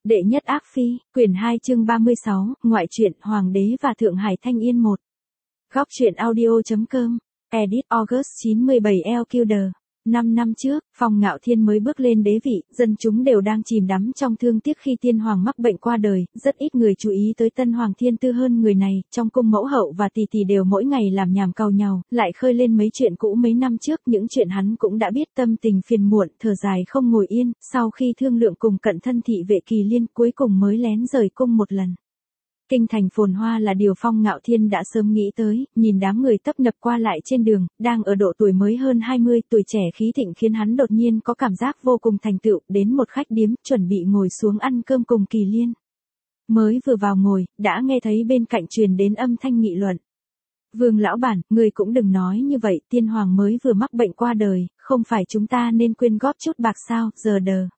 Đệ nhất ác phi, quyển 2 chương 36, ngoại truyện Hoàng đế và Thượng Hải Thanh Yên 1. Góc truyện audio.com, edit August 917 LQD. 5 năm trước, Phong Ngạo Thiên mới bước lên đế vị, dân chúng đều đang chìm đắm trong thương tiếc khi tiên hoàng mắc bệnh qua đời, rất ít người chú ý tới tân hoàng Thiên Tư hơn người này, trong cung mẫu hậu và tỷ tỷ đều mỗi ngày làm nhảm cau nhau, lại khơi lên mấy chuyện cũ mấy năm trước, những chuyện hắn cũng đã biết, tâm tình phiền muộn, thở dài không ngồi yên, sau khi thương lượng cùng cận thân thị vệ Kỳ Liên, cuối cùng mới lén rời cung một lần. Kinh thành phồn hoa là điều Phong Ngạo Thiên đã sớm nghĩ tới, nhìn đám người tấp nập qua lại trên đường, đang ở độ tuổi mới hơn 20, tuổi trẻ khí thịnh khiến hắn đột nhiên có cảm giác vô cùng thành tựu, đến một khách điếm, chuẩn bị ngồi xuống ăn cơm cùng Kỳ Liên. Mới vừa vào ngồi, đã nghe thấy bên cạnh truyền đến âm thanh nghị luận. Vương lão bản, người cũng đừng nói như vậy, tiên hoàng mới vừa mắc bệnh qua đời, không phải chúng ta nên quyên góp chút bạc sao, giờ đờ.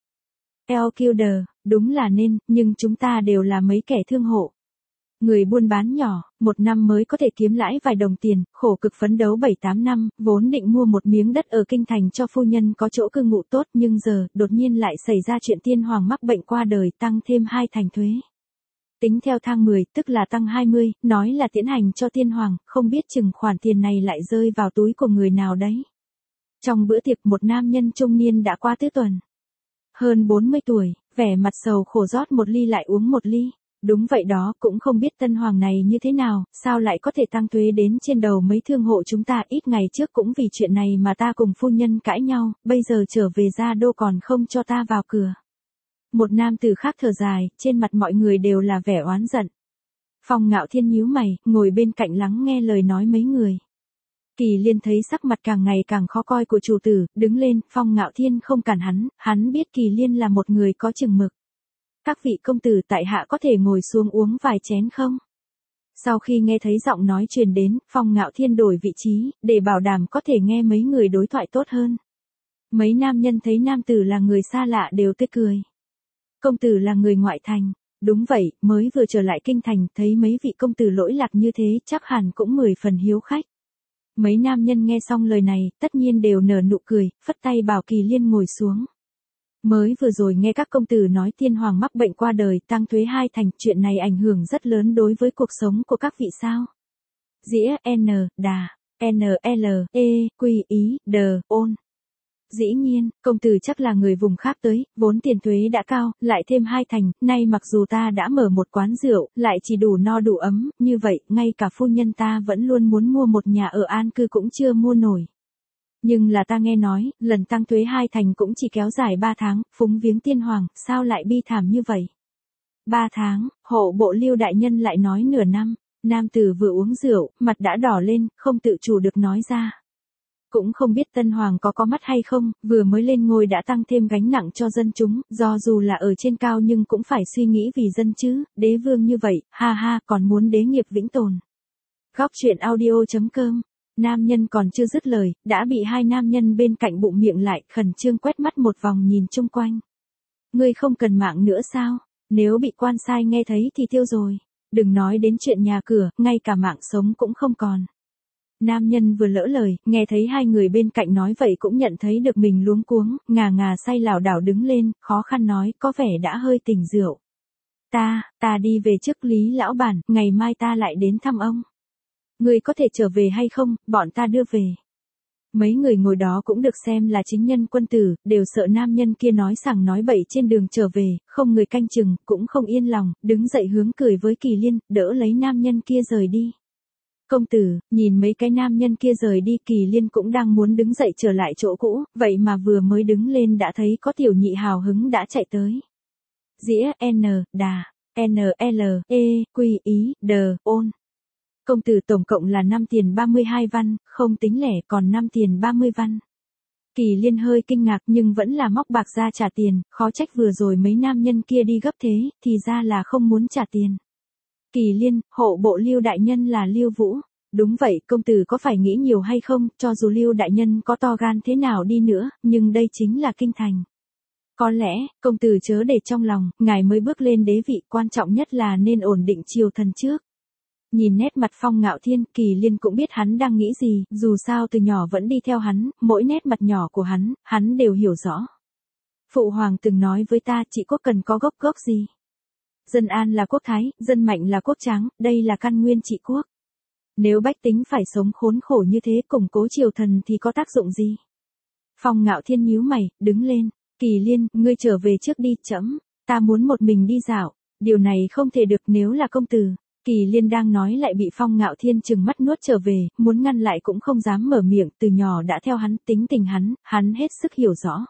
LQD, đúng là nên, nhưng chúng ta đều là mấy kẻ thương hộ. Người buôn bán nhỏ, một năm mới có thể kiếm lãi vài đồng tiền, khổ cực phấn đấu 7-8 năm, vốn định mua một miếng đất ở kinh thành cho phu nhân có chỗ cư ngụ tốt, nhưng giờ, đột nhiên lại xảy ra chuyện tiên hoàng mắc bệnh qua đời, tăng thêm 2 thành thuế. Tính theo thang 10, tức là tăng 20, nói là tiến hành cho tiên hoàng, không biết chừng khoản tiền này lại rơi vào túi của người nào đấy. Trong bữa tiệc, một nam nhân trung niên đã qua tứ tuần. Hơn 40 tuổi, vẻ mặt sầu khổ rót một ly lại uống một ly. Đúng vậy đó, cũng không biết tân hoàng này như thế nào, sao lại có thể tăng thuế đến trên đầu mấy thương hộ chúng ta, ít ngày trước cũng vì chuyện này mà ta cùng phu nhân cãi nhau, bây giờ trở về gia đô còn không cho ta vào cửa. Một nam tử khác thở dài, trên mặt mọi người đều là vẻ oán giận. Phong Ngạo Thiên nhíu mày, ngồi bên cạnh lắng nghe lời nói mấy người. Kỳ Liên thấy sắc mặt càng ngày càng khó coi của chủ tử, đứng lên, Phong Ngạo Thiên không cản hắn biết Kỳ Liên là một người có chừng mực. Các vị công tử, tại hạ có thể ngồi xuống uống vài chén không? Sau khi nghe thấy giọng nói truyền đến, Phong Ngạo Thiên đổi vị trí, để bảo đảm có thể nghe mấy người đối thoại tốt hơn. Mấy nam nhân thấy nam tử là người xa lạ đều tươi cười. Công tử là người ngoại thành. Đúng vậy, mới vừa trở lại kinh thành, thấy mấy vị công tử lỗi lạc như thế, chắc hẳn cũng 10 phần hiếu khách. Mấy nam nhân nghe xong lời này, tất nhiên đều nở nụ cười, phất tay bảo Kỳ Liên ngồi xuống. Mới vừa rồi nghe các công tử nói tiên hoàng mắc bệnh qua đời, tăng thuế 2 thành, chuyện này ảnh hưởng rất lớn đối với cuộc sống của các vị sao? Dĩa N, đà, NL, E, Quy Ý, Đờ, Ôn. Dĩ nhiên, công tử chắc là người vùng khác tới, vốn tiền thuế đã cao, lại thêm 2 thành, nay mặc dù ta đã mở một quán rượu, lại chỉ đủ no đủ ấm, như vậy, ngay cả phu nhân ta vẫn luôn muốn mua một nhà ở an cư cũng chưa mua nổi. Nhưng là ta nghe nói, lần tăng thuế 2 thành cũng chỉ kéo dài 3 tháng, phúng viếng tiên hoàng, sao lại bi thảm như vậy? 3 tháng, hộ bộ Lưu đại nhân lại nói nửa năm, nam tử vừa uống rượu, mặt đã đỏ lên, không tự chủ được nói ra. Cũng không biết tân hoàng có mắt hay không, vừa mới lên ngôi đã tăng thêm gánh nặng cho dân chúng, do dù là ở trên cao nhưng cũng phải suy nghĩ vì dân chứ, đế vương như vậy, ha ha, còn muốn đế nghiệp vĩnh tồn. Góc truyện audio.com. Nam nhân còn chưa dứt lời, đã bị 2 nam nhân bên cạnh bụng miệng lại, khẩn trương quét mắt một vòng nhìn chung quanh. Ngươi không cần mạng nữa sao? Nếu bị quan sai nghe thấy thì tiêu rồi. Đừng nói đến chuyện nhà cửa, ngay cả mạng sống cũng không còn. Nam nhân vừa lỡ lời, nghe thấy 2 người bên cạnh nói vậy cũng nhận thấy được mình luống cuống, ngà ngà say lảo đảo đứng lên, khó khăn nói, có vẻ đã hơi tỉnh rượu. Ta đi về trước Lý lão bản, ngày mai ta lại đến thăm ông. Người có thể trở về hay không, bọn ta đưa về. Mấy người ngồi đó cũng được xem là chính nhân quân tử, đều sợ nam nhân kia nói sằng nói bậy trên đường trở về, không người canh chừng, cũng không yên lòng, đứng dậy hướng cười với Kỳ Liên, đỡ lấy nam nhân kia rời đi. Công tử, nhìn mấy cái nam nhân kia rời đi, Kỳ Liên cũng đang muốn đứng dậy trở lại chỗ cũ, vậy mà vừa mới đứng lên đã thấy có tiểu nhị hào hứng đã chạy tới. Dĩa N, đà, NL, E, Quy Ý, Đờ, Ôn. Công tử tổng cộng là 5 tiền 32 văn, không tính lẻ còn 5 tiền 30 văn. Kỳ Liên hơi kinh ngạc nhưng vẫn là móc bạc ra trả tiền, khó trách vừa rồi mấy nam nhân kia đi gấp thế, thì ra là không muốn trả tiền. Kỳ Liên, hộ bộ Lưu đại nhân là Lưu Vũ. Đúng vậy, công tử có phải nghĩ nhiều hay không, cho dù Lưu đại nhân có to gan thế nào đi nữa, nhưng đây chính là kinh thành. Có lẽ, công tử chớ để trong lòng, ngài mới bước lên đế vị, quan trọng nhất là nên ổn định triều thần trước. Nhìn nét mặt Phong Ngạo Thiên, Kỳ Liên cũng biết hắn đang nghĩ gì, dù sao từ nhỏ vẫn đi theo hắn, mỗi nét mặt nhỏ của hắn đều hiểu rõ. Phụ hoàng từng nói với ta, chỉ có cần có gốc gì. Dân an là quốc thái, dân mạnh là quốc tráng, đây là căn nguyên trị quốc. Nếu bách tính phải sống khốn khổ như thế củng cố triều thần thì có tác dụng gì? Phong Ngạo Thiên nhíu mày, đứng lên. Kỳ Liên, ngươi trở về trước đi, trẫm, ta muốn một mình đi dạo. Điều này không thể được nếu là công tử. Kỳ Liên đang nói lại bị Phong Ngạo Thiên trừng mắt nuốt trở về, muốn ngăn lại cũng không dám mở miệng, từ nhỏ đã theo hắn, tính tình hắn hết sức hiểu rõ.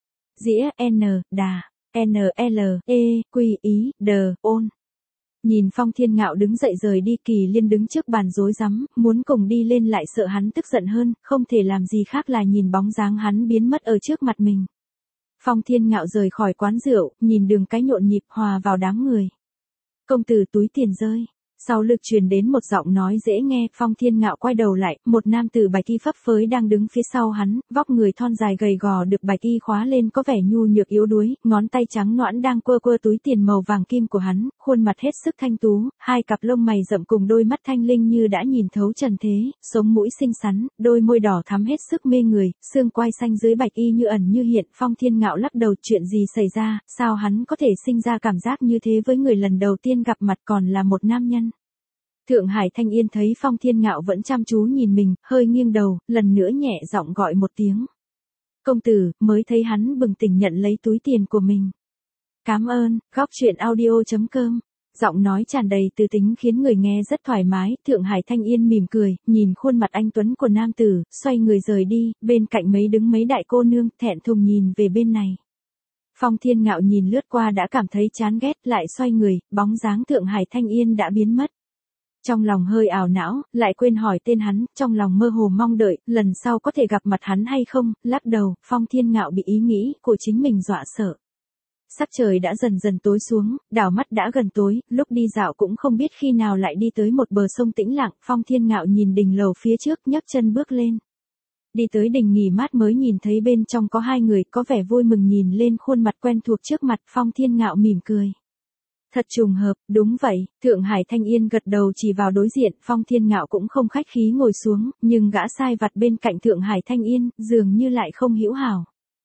Dĩa N, đà, NL, E, Quy Ý, Đờ, ôn. Nhìn Phong Thiên Ngạo đứng dậy rời đi, Kỳ Liên đứng trước bàn rối rắm, muốn cùng đi lên lại sợ hắn tức giận hơn, không thể làm gì khác là nhìn bóng dáng hắn biến mất ở trước mặt mình. Phong Thiên Ngạo rời khỏi quán rượu, nhìn đường cái nhộn nhịp hòa vào đám người. Công tử túi tiền rơi. Sau lưng truyền đến một giọng nói dễ nghe, Phong Thiên Ngạo quay đầu lại, một nam tử bạch y phấp phới đang đứng phía sau hắn, vóc người thon dài gầy gò được bạch y khóa lên có vẻ nhu nhược yếu đuối, ngón tay trắng nõn đang quơ quơ túi tiền màu vàng kim của hắn, khuôn mặt hết sức thanh tú, hai cặp lông mày rậm cùng đôi mắt thanh linh như đã nhìn thấu trần thế, sống mũi xinh xắn, đôi môi đỏ thắm hết sức mê người, xương quai xanh dưới bạch y như ẩn như hiện. Phong Thiên Ngạo lắc đầu, chuyện gì xảy ra, sao hắn có thể sinh ra cảm giác như thế với người lần đầu tiên gặp mặt còn là một nam nhân. Thượng Hải Thanh Yên thấy Phong Thiên Ngạo vẫn chăm chú nhìn mình, hơi nghiêng đầu, lần nữa nhẹ giọng gọi một tiếng. Công tử, mới thấy hắn bừng tỉnh nhận lấy túi tiền của mình. Cảm ơn, góc truyện audio.com. Giọng nói tràn đầy từ tính khiến người nghe rất thoải mái. Thượng Hải Thanh Yên mỉm cười, nhìn khuôn mặt anh tuấn của nam tử, xoay người rời đi, bên cạnh đứng mấy đại cô nương, thẹn thùng nhìn về bên này. Phong Thiên Ngạo nhìn lướt qua đã cảm thấy chán ghét, lại xoay người, bóng dáng Thượng Hải Thanh Yên đã biến mất. Trong lòng hơi ảo não, lại quên hỏi tên hắn, trong lòng mơ hồ mong đợi, lần sau có thể gặp mặt hắn hay không, lắc đầu, Phong Thiên Ngạo bị ý nghĩ của chính mình dọa sợ. Sắc trời đã dần dần tối xuống, đảo mắt đã gần tối, lúc đi dạo cũng không biết khi nào lại đi tới một bờ sông tĩnh lặng, Phong Thiên Ngạo nhìn đỉnh lầu phía trước, nhấc chân bước lên. Đi tới đình nghỉ mát mới nhìn thấy bên trong có hai người, có vẻ vui mừng nhìn lên khuôn mặt quen thuộc trước mặt, Phong Thiên Ngạo mỉm cười. Thật trùng hợp, đúng vậy, Thượng Hải Thanh Yên gật đầu chỉ vào đối diện, Phong Thiên Ngạo cũng không khách khí ngồi xuống, nhưng gã sai vặt bên cạnh Thượng Hải Thanh Yên, dường như lại không hữu hảo.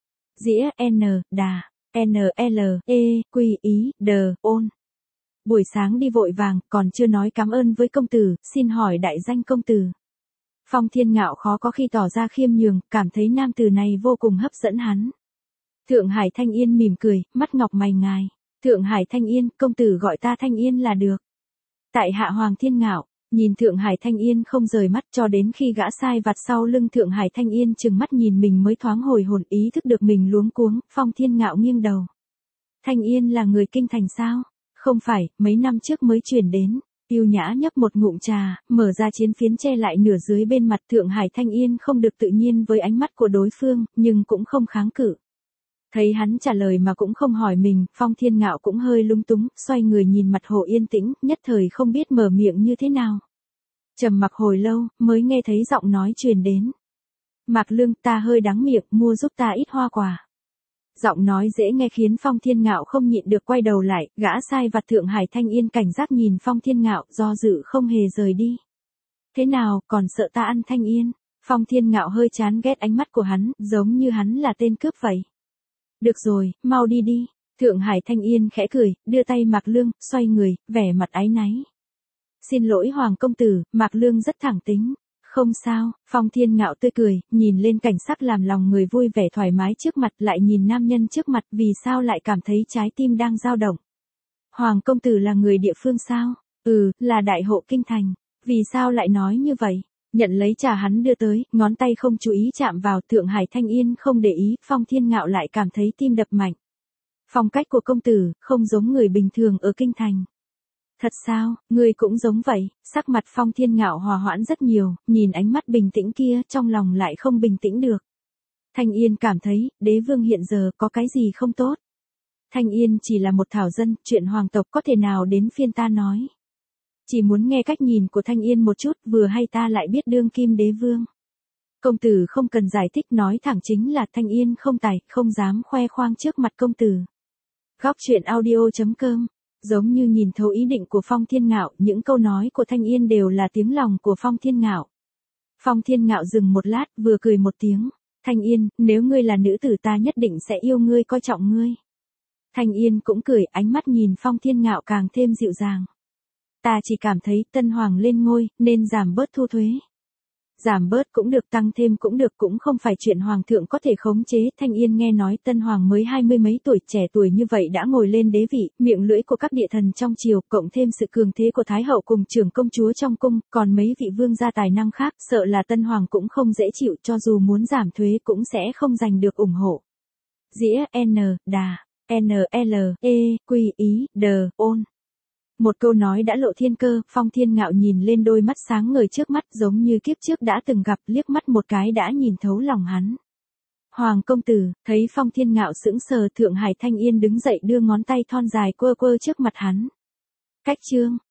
Dĩa N, đà, NL, E, Quy Ý, Đờ, ôn. Buổi sáng đi vội vàng, còn chưa nói cảm ơn với công tử, xin hỏi đại danh công tử. Phong Thiên Ngạo khó có khi tỏ ra khiêm nhường, cảm thấy nam tử này vô cùng hấp dẫn hắn. Thượng Hải Thanh Yên mỉm cười, mắt ngọc mày ngài. Thượng Hải Thanh Yên, công tử gọi ta Thanh Yên là được. Tại hạ Hoàng Thiên Ngạo, nhìn Thượng Hải Thanh Yên không rời mắt cho đến khi gã sai vặt sau lưng Thượng Hải Thanh Yên chừng mắt nhìn mình mới thoáng hồi hồn, ý thức được mình luống cuống, Phong Thiên Ngạo nghiêng đầu. Thanh Yên là người kinh thành sao? Không phải, mấy năm trước mới chuyển đến. Yêu nhã nhấp một ngụm trà, mở ra chiến phiến che lại nửa dưới bên mặt. Thượng Hải Thanh Yên không được tự nhiên với ánh mắt của đối phương, nhưng cũng không kháng cự. Thấy hắn trả lời mà cũng không hỏi mình, Phong Thiên Ngạo cũng hơi lúng túng, xoay người nhìn mặt hồ yên tĩnh, nhất thời không biết mở miệng như thế nào. Trầm mặc hồi lâu, mới nghe thấy giọng nói truyền đến. Mạc Lương, ta hơi đắng miệng, mua giúp ta ít hoa quả. Giọng nói dễ nghe khiến Phong Thiên Ngạo không nhịn được quay đầu lại, gã sai vặt Thượng Hải Thanh Yên cảnh giác nhìn Phong Thiên Ngạo, do dự không hề rời đi. Thế nào, còn sợ ta ăn Thanh Yên? Phong Thiên Ngạo hơi chán ghét ánh mắt của hắn, giống như hắn là tên cướp vậy. Được rồi, mau đi đi. Thượng Hải Thanh Yên khẽ cười, đưa tay Mạc Lương, xoay người, vẻ mặt áy náy. Xin lỗi Hoàng công tử, Mạc Lương rất thẳng tính. Không sao, Phong Thiên Ngạo tươi cười, nhìn lên cảnh sắc làm lòng người vui vẻ thoải mái trước mặt, lại nhìn nam nhân trước mặt, vì sao lại cảm thấy trái tim đang dao động. Hoàng công tử là người địa phương sao? Là đại hộ kinh thành. Vì sao lại nói như vậy? Nhận lấy trà hắn đưa tới, ngón tay không chú ý chạm vào. Thượng Hải Thanh Yên không để ý, Phong Thiên Ngạo lại cảm thấy tim đập mạnh. Phong cách của công tử, không giống người bình thường ở kinh thành. Thật sao, người cũng giống vậy. Sắc mặt Phong Thiên Ngạo hòa hoãn rất nhiều, nhìn ánh mắt bình tĩnh kia, trong lòng lại không bình tĩnh được. Thanh Yên cảm thấy, đế vương hiện giờ có cái gì không tốt. Thanh Yên chỉ là một thảo dân, chuyện hoàng tộc có thể nào đến phiên ta nói. Chỉ muốn nghe cách nhìn của Thanh Yên một chút, vừa hay ta lại biết đương kim đế vương. Công tử không cần giải thích, nói thẳng chính là Thanh Yên không tài, không dám khoe khoang trước mặt công tử. Góc truyện audio.com. Giống như nhìn thấu ý định của Phong Thiên Ngạo, những câu nói của Thanh Yên đều là tiếng lòng của Phong Thiên Ngạo. Phong Thiên Ngạo dừng một lát, vừa cười một tiếng. Thanh Yên, nếu ngươi là nữ tử ta nhất định sẽ yêu ngươi, coi trọng ngươi. Thanh Yên cũng cười, ánh mắt nhìn Phong Thiên Ngạo càng thêm dịu dàng. Ta chỉ cảm thấy Tân Hoàng lên ngôi, nên giảm bớt thu thuế. Giảm bớt cũng được, tăng thêm cũng được, cũng không phải chuyện Hoàng thượng có thể khống chế. Thanh Yên nghe nói Tân Hoàng mới 20 mấy tuổi, trẻ tuổi như vậy đã ngồi lên đế vị, miệng lưỡi của các địa thần trong triều, cộng thêm sự cường thế của Thái hậu cùng trưởng công chúa trong cung, còn mấy vị vương gia tài năng khác, sợ là Tân Hoàng cũng không dễ chịu, cho dù muốn giảm thuế cũng sẽ không giành được ủng hộ. Dĩa N, đà, NL, E, Quy Ý, Đờ, ôn. Một câu nói đã lộ thiên cơ, Phong Thiên Ngạo nhìn lên đôi mắt sáng ngời trước mắt giống như kiếp trước đã từng gặp, liếc mắt một cái đã nhìn thấu lòng hắn. Hoàng công tử, thấy Phong Thiên Ngạo sững sờ, Thượng Hải Thanh Yên đứng dậy đưa ngón tay thon dài quơ quơ trước mặt hắn. Cách chương.